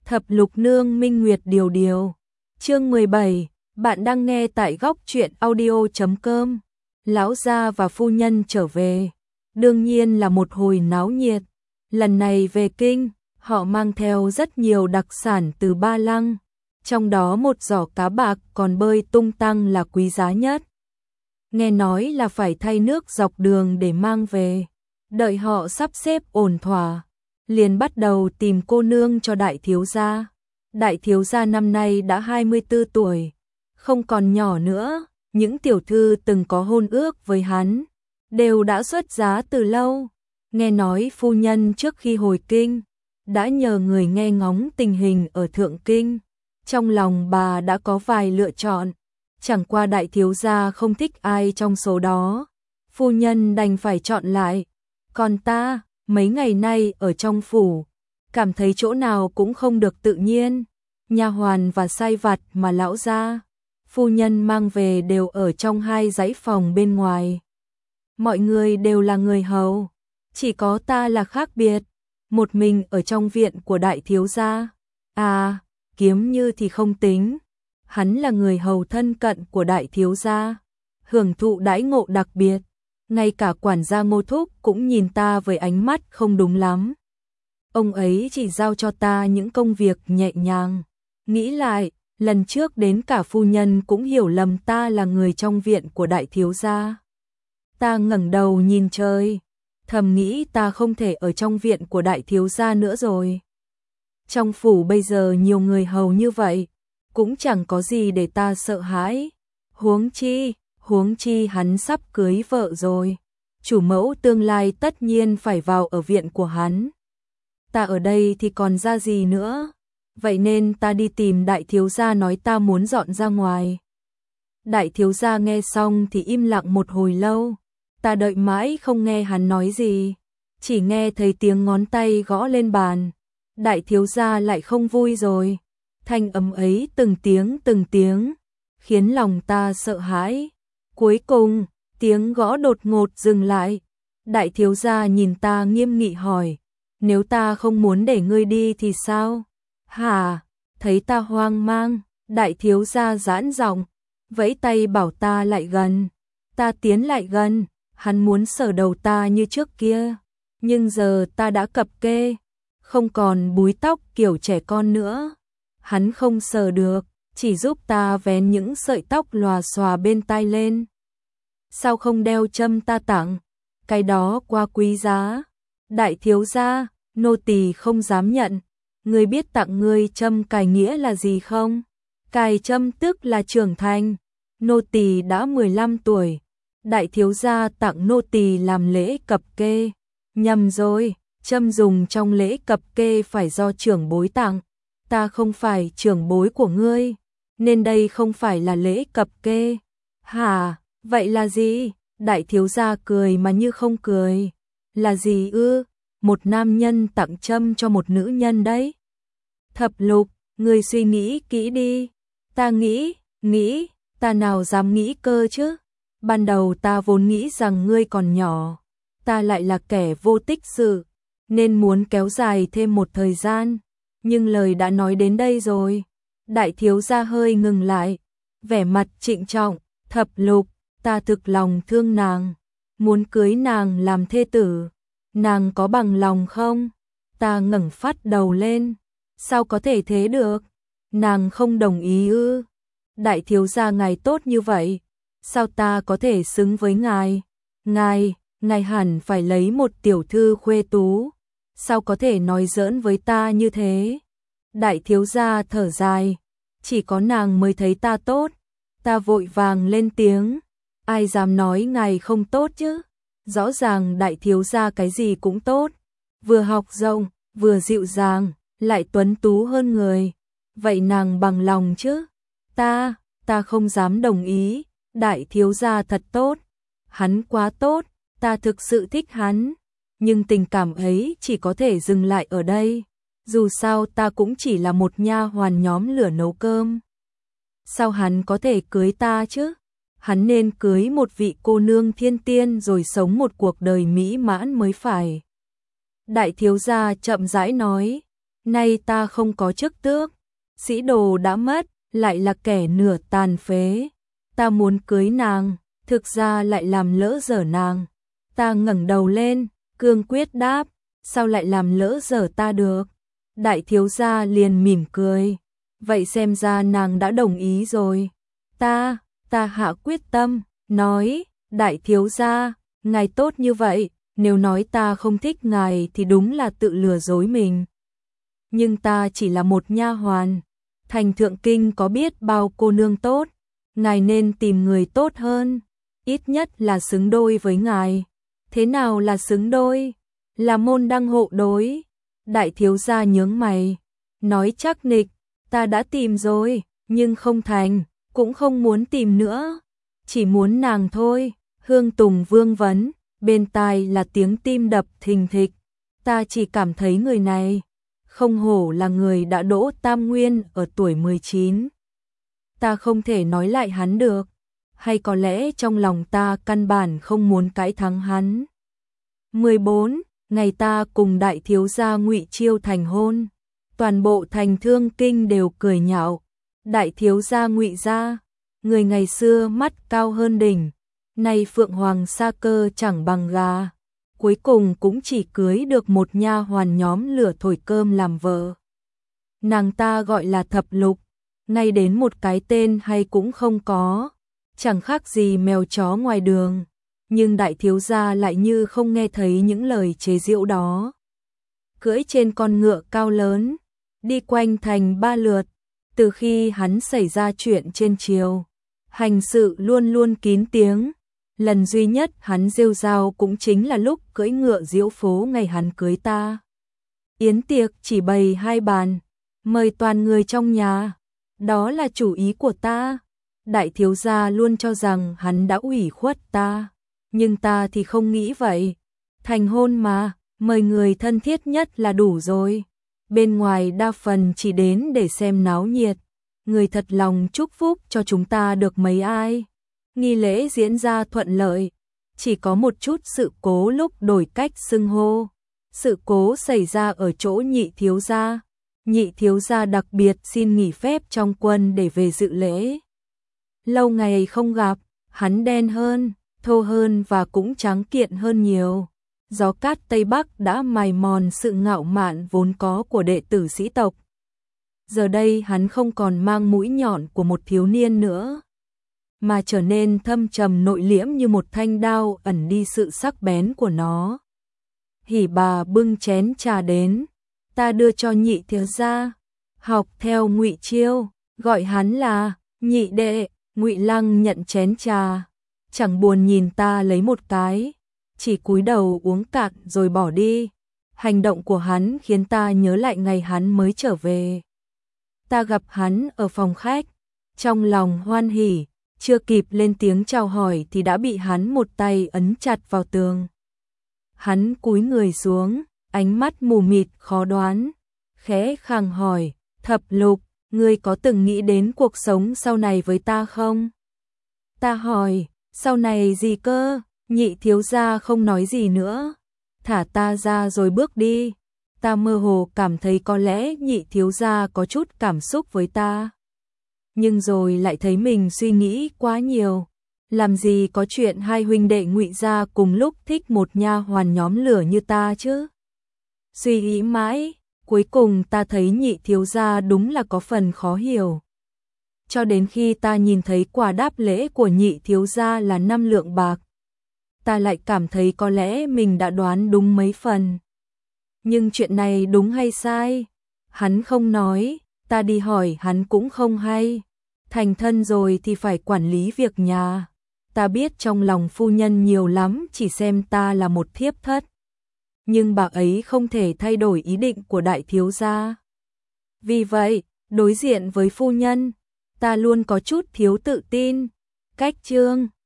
Thập lục nương minh nguyệt điều điều. Chương 17, bạn đang nghe tại góc truyện audio.com. Lão gia và phu nhân trở về, đương nhiên là một hồi náo nhiệt. Lần này về kinh, họ mang theo rất nhiều đặc sản từ Ba Lăng, trong đó một giỏ cá bạc còn bơi tung tăng là quý giá nhất. Nghe nói là phải thay nước dọc đường để mang về. Đợi họ sắp xếp ổn thỏa, liền bắt đầu tìm cô nương cho đại thiếu gia. Đại thiếu gia năm nay đã 24 tuổi, không còn nhỏ nữa, những tiểu thư từng có hôn ước với hắn, đều đã xuất giá từ lâu. Nghe nói phu nhân trước khi hồi kinh, đã nhờ người nghe ngóng tình hình ở Thượng Kinh. Trong lòng bà đã có vài lựa chọn, chẳng qua đại thiếu gia không thích ai trong số đó. Phu nhân đành phải chọn lại. Còn ta, mấy ngày nay ở trong phủ, cảm thấy chỗ nào cũng không được tự nhiên. Nha hoàn và sai vặt mà lão gia, phu nhân mang về đều ở trong hai dãy phòng bên ngoài. Mọi người đều là người hầu, chỉ có ta là khác biệt, một mình ở trong viện của đại thiếu gia. À, Kiếm Như thì không tính, hắn là người hầu thân cận của đại thiếu gia, hưởng thụ đãi ngộ đặc biệt. Ngay cả quản gia Ngô Thúc cũng nhìn ta với ánh mắt không đúng lắm. Ông ấy chỉ giao cho ta những công việc nhẹ nhàng. Nghĩ lại, lần trước đến cả phu nhân cũng hiểu lầm ta là người trong viện của đại thiếu gia. Ta ngẩng đầu nhìn trời, thầm nghĩ ta không thể ở trong viện của đại thiếu gia nữa rồi. Trong phủ bây giờ nhiều người hầu như vậy, cũng chẳng có gì để ta sợ hãi. Huống chi hắn sắp cưới vợ rồi, chủ mẫu tương lai tất nhiên phải vào ở viện của hắn. Ta ở đây thì còn ra gì nữa, vậy nên ta đi tìm đại thiếu gia nói ta muốn dọn ra ngoài. Đại thiếu gia nghe xong thì im lặng một hồi lâu, ta đợi mãi không nghe hắn nói gì, chỉ nghe thấy tiếng ngón tay gõ lên bàn. Đại thiếu gia lại không vui rồi, thanh âm ấy từng tiếng, khiến lòng ta sợ hãi. Cuối cùng, tiếng gõ đột ngột dừng lại. Đại thiếu gia nhìn ta nghiêm nghị hỏi, nếu ta không muốn để ngươi đi thì sao? Hả? Thấy ta hoang mang, đại thiếu gia giãn giọng, vẫy tay bảo ta lại gần. Ta tiến lại gần, hắn muốn sờ đầu ta như trước kia, nhưng giờ ta đã cập kê, không còn búi tóc kiểu trẻ con nữa. Hắn không sờ được, chỉ giúp ta vén những sợi tóc lòa xòa bên tai lên. Sao không đeo châm ta tặng? Cái đó quá quý giá. Đại thiếu gia, nô tỳ không dám nhận. Ngươi biết tặng ngươi châm cài nghĩa là gì không? Cài châm tức là trưởng thành. Nô tỳ đã 15 tuổi. Đại thiếu gia tặng nô tỳ làm lễ cập kê. Nhầm rồi, châm dùng trong lễ cập kê phải do trưởng bối tặng. Ta không phải trưởng bối của ngươi, nên đây không phải là lễ cập kê. Hả, vậy là gì? Đại thiếu gia cười mà như không cười. Là gì ư? Một nam nhân tặng châm cho một nữ nhân đấy. Thập lục, ngươi suy nghĩ kỹ đi. Ta nghĩ, ta nào dám nghĩ cơ chứ? Ban đầu ta vốn nghĩ rằng ngươi còn nhỏ, ta lại là kẻ vô tích sự, nên muốn kéo dài thêm một thời gian. Nhưng lời đã nói đến đây rồi. Đại thiếu gia hơi ngừng lại, vẻ mặt trịnh trọng. Thập lục, ta thực lòng thương nàng, muốn cưới nàng làm thê tử. Nàng có bằng lòng không? Ta ngẩng phát đầu lên. Sao có thể thế được? Nàng không đồng ý ư? Đại thiếu gia ngài tốt như vậy, sao ta có thể xứng với ngài? Ngài hẳn phải lấy một tiểu thư khuê tú, sao có thể nói giỡn với ta như thế? Đại thiếu gia thở dài, chỉ có nàng mới thấy ta tốt. Ta vội vàng lên tiếng, ai dám nói ngài không tốt chứ? Rõ ràng đại thiếu gia cái gì cũng tốt, vừa học rộng, vừa dịu dàng, lại tuấn tú hơn người. Vậy nàng bằng lòng chứ? Ta không dám đồng ý. Đại thiếu gia thật tốt, hắn quá tốt, ta thực sự thích hắn, nhưng tình cảm ấy chỉ có thể dừng lại ở đây. Dù sao ta cũng chỉ là một nha hoàn nhóm lửa nấu cơm. Sao hắn có thể cưới ta chứ? Hắn nên cưới một vị cô nương thiên tiên rồi sống một cuộc đời mỹ mãn mới phải. Đại thiếu gia chậm rãi nói, nay ta không có chức tước, sĩ đồ đã mất, lại là kẻ nửa tàn phế. Ta muốn cưới nàng, thực ra lại làm lỡ dở nàng. Ta ngẩng đầu lên, cương quyết đáp, sao lại làm lỡ dở ta được? Đại thiếu gia liền mỉm cười, vậy xem ra nàng đã đồng ý rồi. Ta hạ quyết tâm, nói, đại thiếu gia, ngài tốt như vậy, nếu nói ta không thích ngài thì đúng là tự lừa dối mình. Nhưng ta chỉ là một nha hoàn, thành thượng kinh có biết bao cô nương tốt, ngài nên tìm người tốt hơn, ít nhất là xứng đôi với ngài. Thế nào là xứng đôi? Là môn đăng hộ đối. Đại thiếu gia nhướng mày, nói chắc nịch, ta đã tìm rồi, nhưng không thành, cũng không muốn tìm nữa, chỉ muốn nàng thôi. Hương Tùng vương vấn, bên tai là tiếng tim đập thình thịch. Ta chỉ cảm thấy người này, không hổ là người đã đỗ tam nguyên ở tuổi 19. Ta không thể nói lại hắn được, hay có lẽ trong lòng ta căn bản không muốn cãi thắng hắn. 14. Ngày ta cùng đại thiếu gia Ngụy Chiêu thành hôn, toàn bộ thành Thương Kinh đều cười nhạo. Đại thiếu gia Ngụy gia, người ngày xưa mắt cao hơn đỉnh, nay phượng hoàng sa cơ chẳng bằng gà, cuối cùng cũng chỉ cưới được một nha hoàn nhóm lửa thổi cơm làm vợ. Nàng ta gọi là Thập Lục, ngay đến một cái tên hay cũng không có, chẳng khác gì mèo chó ngoài đường. Nhưng đại thiếu gia lại như không nghe thấy những lời chế giễu đó. Cưỡi trên con ngựa cao lớn, đi quanh thành 3 lượt, từ khi hắn xảy ra chuyện trên triều, hành sự luôn luôn kín tiếng. Lần duy nhất hắn rêu rao cũng chính là lúc cưỡi ngựa diễu phố ngày hắn cưới ta. Yến tiệc chỉ bày 2 bàn, mời toàn người trong nhà, đó là chủ ý của ta. Đại thiếu gia luôn cho rằng hắn đã ủy khuất ta, nhưng ta thì không nghĩ vậy. Thành hôn mà, mời người thân thiết nhất là đủ rồi. Bên ngoài đa phần chỉ đến để xem náo nhiệt, người thật lòng chúc phúc cho chúng ta được mấy ai. Nghi lễ diễn ra thuận lợi, chỉ có một chút sự cố lúc đổi cách xưng hô. Sự cố xảy ra ở chỗ Nhị thiếu gia. Nhị thiếu gia đặc biệt xin nghỉ phép trong quân để về dự lễ. Lâu ngày không gặp, hắn đen hơn, thô hơn và cũng trắng kiện hơn nhiều. Gió cát Tây Bắc đã mài mòn sự ngạo mạn vốn có của đệ tử sĩ tộc. Giờ đây hắn không còn mang mũi nhọn của một thiếu niên nữa, mà trở nên thâm trầm nội liễm như một thanh đao ẩn đi sự sắc bén của nó. Hỉ bà bưng chén trà đến, ta đưa cho Nhị thiếu gia, học theo Ngụy Chiêu, gọi hắn là Nhị đệ. Ngụy Lăng nhận chén trà, chẳng buồn nhìn ta lấy một cái, chỉ cúi đầu uống cạn rồi bỏ đi. Hành động của hắn khiến ta nhớ lại ngày hắn mới trở về. Ta gặp hắn ở phòng khách, trong lòng hoan hỉ, chưa kịp lên tiếng chào hỏi thì đã bị hắn một tay ấn chặt vào tường. Hắn cúi người xuống, ánh mắt mù mịt khó đoán, khẽ khàng hỏi, Thập Lục, ngươi có từng nghĩ đến cuộc sống sau này với ta không? Ta hỏi, sau này gì cơ? Nhị thiếu gia không nói gì nữa, thả ta ra rồi bước đi. Ta mơ hồ cảm thấy có lẽ Nhị thiếu gia có chút cảm xúc với ta, nhưng rồi lại thấy mình suy nghĩ quá nhiều. Làm gì có chuyện hai huynh đệ Ngụy gia cùng lúc thích một nha hoàn nhóm lửa như ta chứ? Suy nghĩ mãi, cuối cùng ta thấy Nhị thiếu gia đúng là có phần khó hiểu. Cho đến khi ta nhìn thấy quà đáp lễ của Nhị thiếu gia là 5 lượng bạc, ta lại cảm thấy có lẽ mình đã đoán đúng mấy phần. Nhưng chuyện này đúng hay sai? Hắn không nói, ta đi hỏi hắn cũng không hay. Thành thân rồi thì phải quản lý việc nhà. Ta biết trong lòng phu nhân nhiều lắm chỉ xem ta là một thiếp thất, nhưng bà ấy không thể thay đổi ý định của đại thiếu gia. Vì vậy, đối diện với phu nhân, ta luôn có chút thiếu tự tin. Cách chương